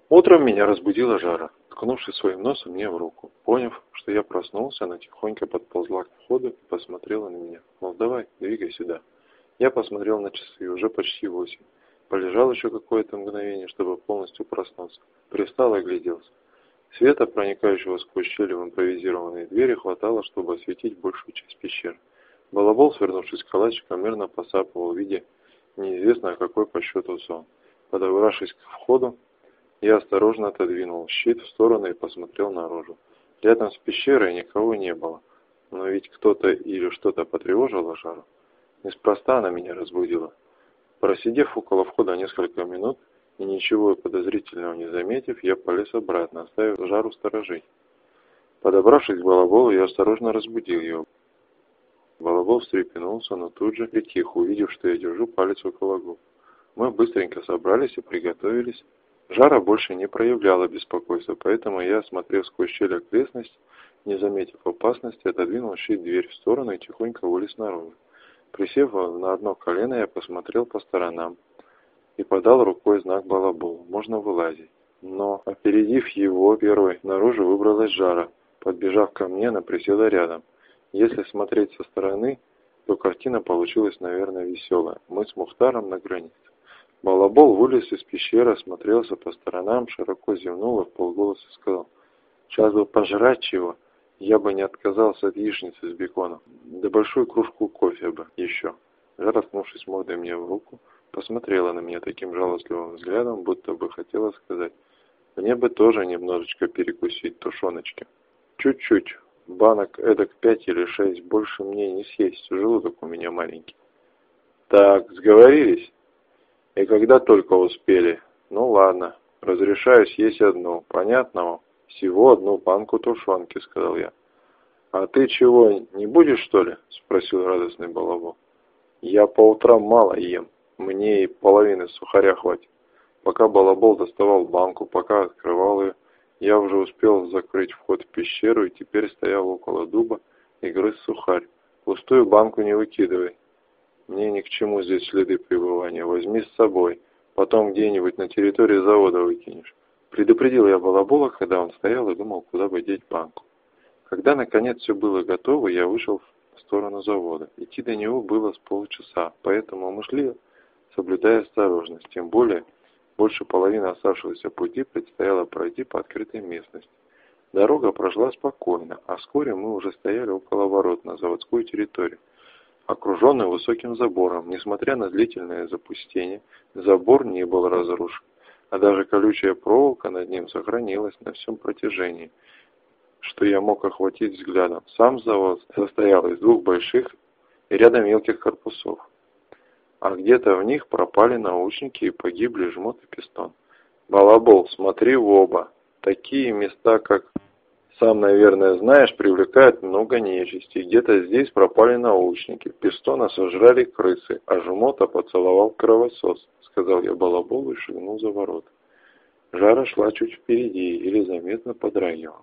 Утром меня разбудила Жара, ткнувшись своим носом мне в руку. Поняв, что я проснулся, она тихонько подползла к входу и посмотрела на меня. Мол, давай, двигай сюда. Я посмотрел на часы, уже почти 8. Полежал еще какое-то мгновение, чтобы полностью проснуться. Привстал и огляделся. Света, проникающего сквозь щели в импровизированные двери, хватало, чтобы осветить большую часть пещеры. Балабол, свернувшись калачиком, мирно посапывал, видя неизвестно какой по счету сон. Подобравшись к входу, я осторожно отодвинул щит в сторону и посмотрел наружу. Рядом с пещерой никого не было, но ведь кто-то или что-то потревожило Жару. Неспроста она меня разбудила. Просидев около входа несколько минут и ничего подозрительного не заметив, я полез обратно, оставив Жару сторожей. Подобравшись к Балаболу, я осторожно разбудил его. Балабол встрепенулся, но тут же притих, увидев, что я держу палец около губ. Мы быстренько собрались и приготовились. Жара больше не проявляла беспокойства, поэтому я, осмотрев сквозь щель окрестность, не заметив опасности, отодвинул щит дверь в сторону и тихонько вылез наружу. Присев на одно колено, я посмотрел по сторонам и подал рукой знак Балаболу. Можно вылазить. Но, опередив его первой, наружу выбралась Жара. Подбежав ко мне, она присела рядом. Если смотреть со стороны, то картина получилась, наверное, веселая. Мы с Мухтаром на границе. Балабол вылез из пещеры, осмотрелся по сторонам, широко зевнул и вполголоса сказал: «Сейчас бы пожрать чего, я бы не отказался от яичницы с беконом, да большую кружку кофе бы еще». Жара, ткнувшись мордой мне в руку, посмотрела на меня таким жалостливым взглядом, будто бы хотела сказать: «Мне бы тоже немножечко перекусить тушеночки. Чуть-чуть, банок эдак 5 или 6, больше мне не съесть, желудок у меня маленький». «Так, сговорились? И когда только успели? Ну ладно, разрешаю съесть одну. Понятно вам? Всего одну банку тушенки», — сказал я. «А ты чего, не будешь, что ли?» — спросил радостный Балабол. «Я по утрам мало ем. Мне и половины сухаря хватит». Пока Балабол доставал банку, пока открывал ее, я уже успел закрыть вход в пещеру и теперь стоял около дуба и грыз сухарь. «Пустую банку не выкидывай. Мне ни к чему здесь следы пребывания. Возьми с собой. Потом где-нибудь на территории завода выкинешь». Предупредил я Балабола, когда он стоял и думал, куда бы деть банку. Когда наконец все было готово, я вышел в сторону завода. Идти до него было с полчаса, поэтому мы шли, соблюдая осторожность. Тем более, больше половины оставшегося пути предстояло пройти по открытой местности. Дорога прошла спокойно, а вскоре мы уже стояли около ворот на заводскую территорию, окруженную высоким забором. Несмотря на длительное запустение, забор не был разрушен, а даже колючая проволока над ним сохранилась на всем протяжении, что я мог охватить взглядом. Сам завод состоял из 2 больших и ряда мелких корпусов, а где-то в них пропали наушники и погибли жмот и пистон. «Балабол, смотри в оба. Такие места, как, сам, наверное, знаешь, привлекают много нечисти. Где-то здесь пропали наушники, пистона сожрали крысы, а жмота поцеловал кровосос», — сказал я Балаболу и шагнул за ворота. Жара шла чуть впереди или заметно подрагивала.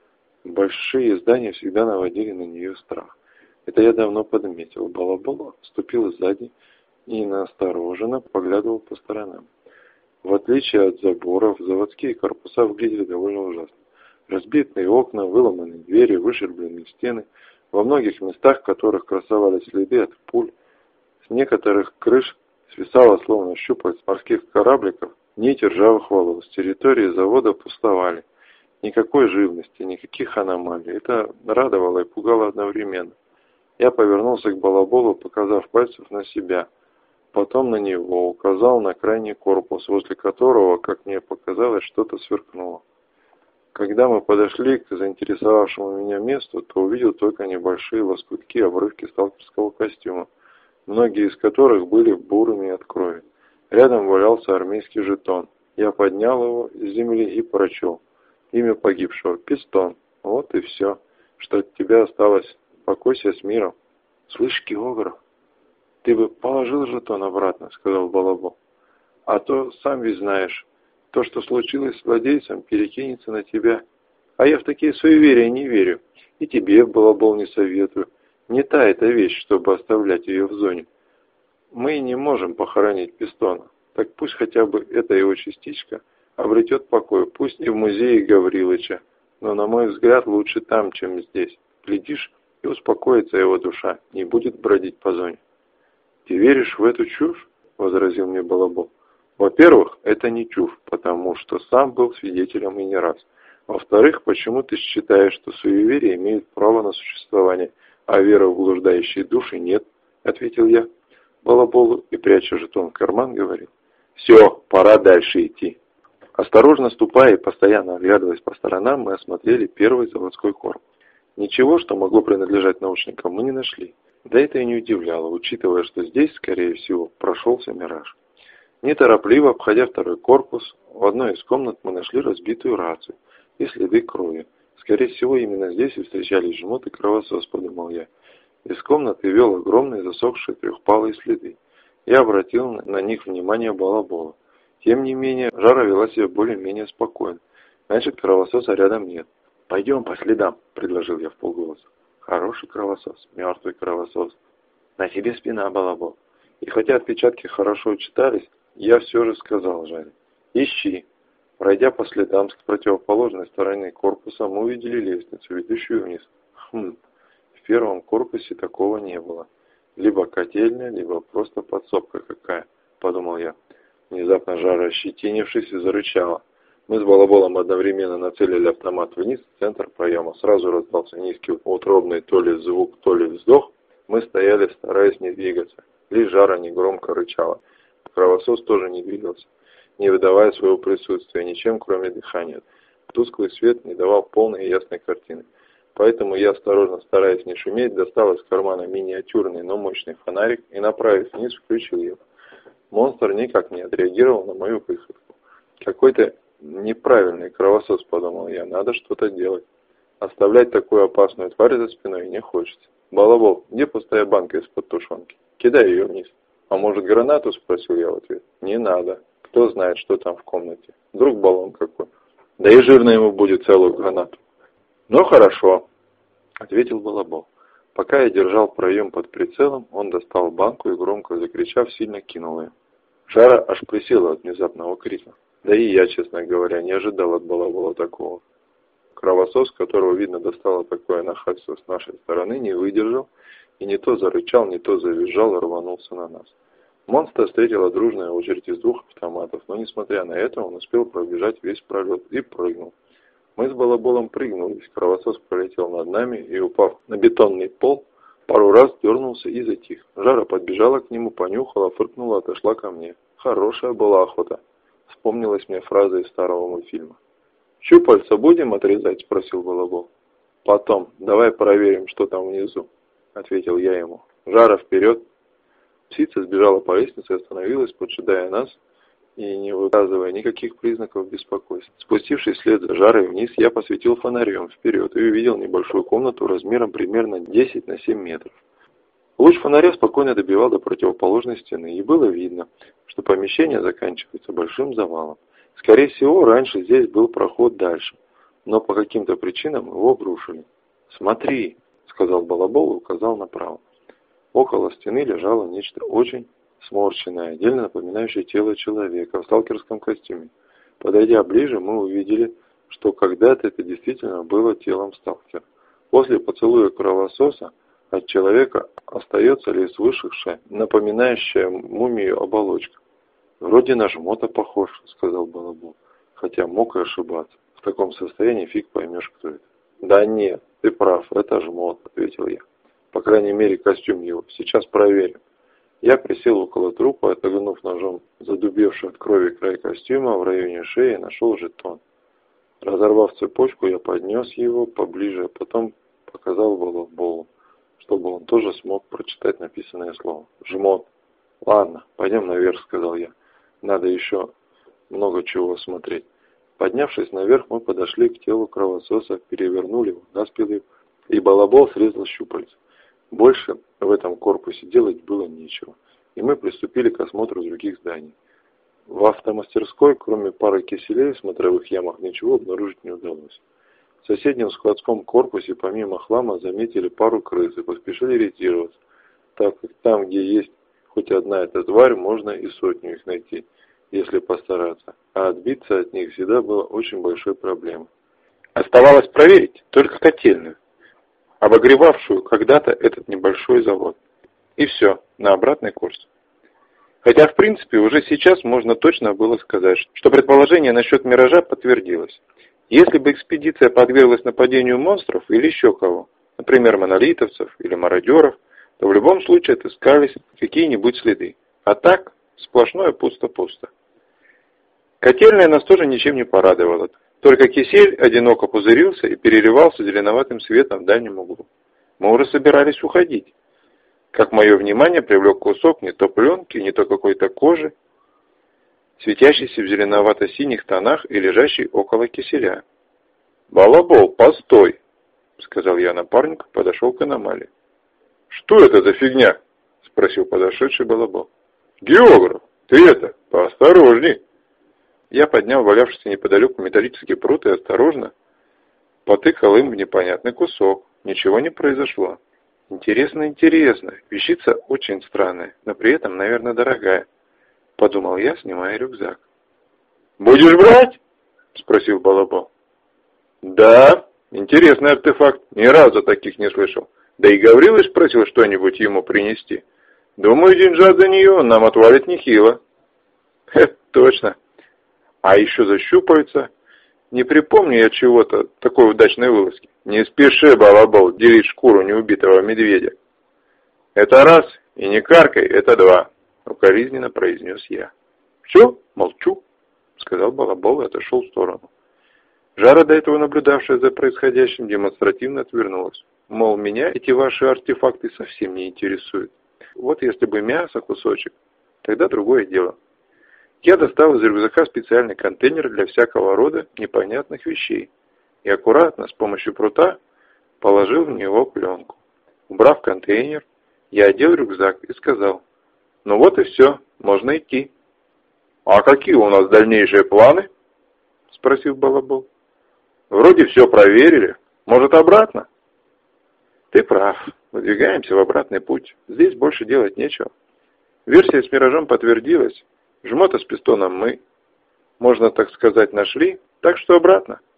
Большие здания всегда наводили на нее страх. Это я давно подметил. Балабол вступил сзади и настороженно поглядывал по сторонам. В отличие от заборов, заводские корпуса выглядели довольно ужасно. Разбитые окна, выломанные двери, вышербленные стены, во многих местах которых красовались следы от пуль. С некоторых крыш свисало, словно щупальца морских корабликов, нити ржавых волос. Территории завода пустовали. Никакой живности, никаких аномалий. Это радовало и пугало одновременно. Я повернулся к Балаболу, показав пальцев на себя. Потом на него, указал на крайний корпус, возле которого, как мне показалось, что-то сверкнуло. Когда мы подошли к заинтересовавшему меня месту, то увидел только небольшие лоскутки, обрывки сталкерского костюма, многие из которых были бурыми от крови. Рядом валялся армейский жетон. Я поднял его из земли и прочел. Имя погибшего — Пистон. Вот и все, что от тебя осталось. Покойся с миром. «Слышь, Географ, ты бы положил жетон обратно», — сказал Балабол. «А то, сам ведь знаешь, то, что случилось с владельцем, перекинется на тебя. А я в такие суеверия не верю. И тебе, Балабол, не советую. Не та эта вещь, чтобы оставлять ее в зоне. Мы не можем похоронить Пистона. Так пусть хотя бы эта его частичка обретет покой, пусть и в музее Гаврилыча, но, на мой взгляд, лучше там, чем здесь. Глядишь, и успокоится его душа, не будет бродить по зоне. «Ты веришь в эту чушь?» — возразил мне Балабол. «Во-первых, это не чушь, потому что сам был свидетелем и не раз. Во-вторых, почему ты считаешь, что суеверие имеет право на существование, а вера в блуждающие души нет?» — ответил я Балаболу и, пряча жетон в карман, говорил: «Все, пора дальше идти». Осторожно ступая и постоянно оглядываясь по сторонам, мы осмотрели первый заводской корпус. Ничего, что могло принадлежать научникам, мы не нашли. Да это и не удивляло, учитывая, что здесь, скорее всего, прошелся мираж. Неторопливо, обходя второй корпус, в одной из комнат мы нашли разбитую рацию и следы крови. Скорее всего, именно здесь и встречались жмот и кровосос, подумал я. Из комнаты вел огромные засохшие трехпалые следы. Я обратил на них внимание Балабола. Тем не менее, Жара вела себя более-менее спокойно. Значит, кровососа рядом нет. «Пойдем по следам», — предложил я вполголоса. «Хороший кровосос, мертвый кровосос. На тебе спина, Балабол». И хотя отпечатки хорошо читались, я все же сказал Жаре: «Ищи». Пройдя по следам с противоположной стороны корпуса, мы увидели лестницу, ведущую вниз. В первом корпусе такого не было. Либо котельная, либо просто подсобка какая, подумал я. Внезапно Жара, ощетинившись, зарычала. Мы с Балаболом одновременно нацелили автомат вниз, в центр проема. Сразу раздался низкий утробный то ли звук, то ли вздох. Мы стояли, стараясь не двигаться. Лишь Жара негромко рычала. Кровосос тоже не двигался, не выдавая своего присутствия ничем, кроме дыхания. Тусклый свет не давал полной и ясной картины. Поэтому я, осторожно стараясь не шуметь, достал из кармана миниатюрный, но мощный фонарик и, направив вниз, включил его. Монстр никак не отреагировал на мою выходку. Какой-то неправильный кровосос, подумал я, надо что-то делать. Оставлять такую опасную тварь за спиной не хочется. «Балабол, где пустая банка из-под тушенки? Кидай ее вниз». «А может, гранату?» — спросил я в ответ. «Не надо. Кто знает, что там в комнате. Вдруг баллон какой. Да и жирно ему будет целую гранату». «Ну хорошо», — ответил Балабол. Пока я держал проем под прицелом, он достал банку и, громко закричав, сильно кинул ее. Жара аж присела от внезапного крика. Да и я, честно говоря, не ожидал от Балабола такого. Кровосос, которого, видно, достало такое нахальство с нашей стороны, не выдержал и не то зарычал, не то завизжал и рванулся на нас. Монстра встретила дружная очередь из 2 автоматов, но, несмотря на это, он успел пробежать весь пролет и прыгнул. Мы с Балаболом прыгнулись, кровосос пролетел над нами и, упав на бетонный пол, пару раз дернулся и затих. Жара подбежала к нему, понюхала, фыркнула, отошла ко мне. Хорошая была охота. Вспомнилась мне фраза из старого мультфильма. «Щупальца будем отрезать?» — спросил Балабол. «Потом. Давай проверим, что там внизу», — ответил я ему. «Жара, вперед!» Птица сбежала по лестнице и остановилась, поджидая нас и не выказывая никаких признаков беспокойства. Спустившись вслед за Жарой вниз, я посветил фонарем вперед и увидел небольшую комнату размером примерно 10 на 7 метров. Луч фонаря спокойно добивал до противоположной стены, и было видно, что помещение заканчивается большим завалом. Скорее всего, раньше здесь был проход дальше, но по каким-то причинам его обрушили. «Смотри», — сказал Балабол и указал направо. Около стены лежало нечто очень сморщенное, отдельно напоминающее тело человека в сталкерском костюме. Подойдя ближе, мы увидели, что когда-то это действительно было телом сталкера. После поцелуя кровососа от человека остается лишь высохшая, напоминающая мумию оболочка. «Вроде на жмота похож», — сказал Балабол, хотя мог и ошибаться. В таком состоянии фиг поймешь, кто это. «Да нет, ты прав, это жмот», — ответил я. «По крайней мере, костюм его. Сейчас проверим». Я присел около трупа, отогнув ножом задубевший от крови край костюма в районе шеи, нашел жетон. Разорвав цепочку, я поднес его поближе, а потом показал Балаболу, чтобы он тоже смог прочитать написанное слово. «Жмот». «Ладно, пойдем наверх», — сказал я. «Надо еще много чего смотреть». Поднявшись наверх, мы подошли к телу кровососа, перевернули его на спину, и Балабол срезал щупальца. Больше в этом корпусе делать было нечего, и мы приступили к осмотру других зданий. В автомастерской, кроме пары киселей в смотровых ямах, ничего обнаружить не удалось. В соседнем складском корпусе, помимо хлама, заметили пару крыс и поспешили ретироваться, так как там, где есть хоть одна эта тварь, можно и 100 их найти. если постараться, а отбиться от них всегда было очень большой проблемой. Оставалось проверить только котельную, обогревавшую когда-то этот небольшой завод. И все, на обратный курс. Хотя, в принципе, уже сейчас можно точно было сказать, что предположение насчет «Миража» подтвердилось. Если бы экспедиция подверглась нападению монстров или еще кого, например, монолитовцев или мародеров, то в любом случае отыскались какие-нибудь следы. А так, сплошное пусто-пусто. Котельная нас тоже ничем не порадовала. Только кисель одиноко пузырился и переливался зеленоватым светом в дальнем углу. Мы уже собирались уходить, как мое внимание привлек кусок не то пленки, не то какой-то кожи, светящийся в зеленовато-синих тонах и лежащий около киселя. «Балабол, постой!» — сказал я напарнику, подошел к аномалии. «Что это за фигня?» — спросил подошедший Балабол. «Географ, ты это, поосторожней!» Я поднял валявшийся неподалеку металлический прут и осторожно потыкал им в непонятный кусок. Ничего не произошло. Интересно, вещица очень странная, но при этом, наверное, дорогая, подумал я, снимая рюкзак. «Будешь брать?» — спросил Балабол. «Да, интересный артефакт, ни разу таких не слышал. Да и Гаврилыч просил что-нибудь ему принести. Думаю, деньжат за нее он нам отвалит нехило». Точно. А еще защупаются. Не припомню я чего-то такой удачной вылазки. Не спеши, Балабол, делить шкуру неубитого медведя. Это раз, и не каркай, это два, укоризненно произнес я. Все, молчу, сказал Балабол и отошел в сторону. Жара, до этого наблюдавшая за происходящим, демонстративно отвернулась. Мол, меня эти ваши артефакты совсем не интересуют. Вот если бы мясо кусочек, тогда другое дело. Я достал из рюкзака специальный контейнер для всякого рода непонятных вещей и аккуратно с помощью прута положил в него пленку. Убрав контейнер, я одел рюкзак и сказал: «Ну вот и все, можно идти». «А какие у нас дальнейшие планы?» — спросил Балабол. «Вроде все проверили. Может, обратно?» «Ты прав. Выдвигаемся в обратный путь. Здесь больше делать нечего. Версия с Миражом подтвердилась. Жмота с пистоном мы, можно так сказать, нашли, так что обратно».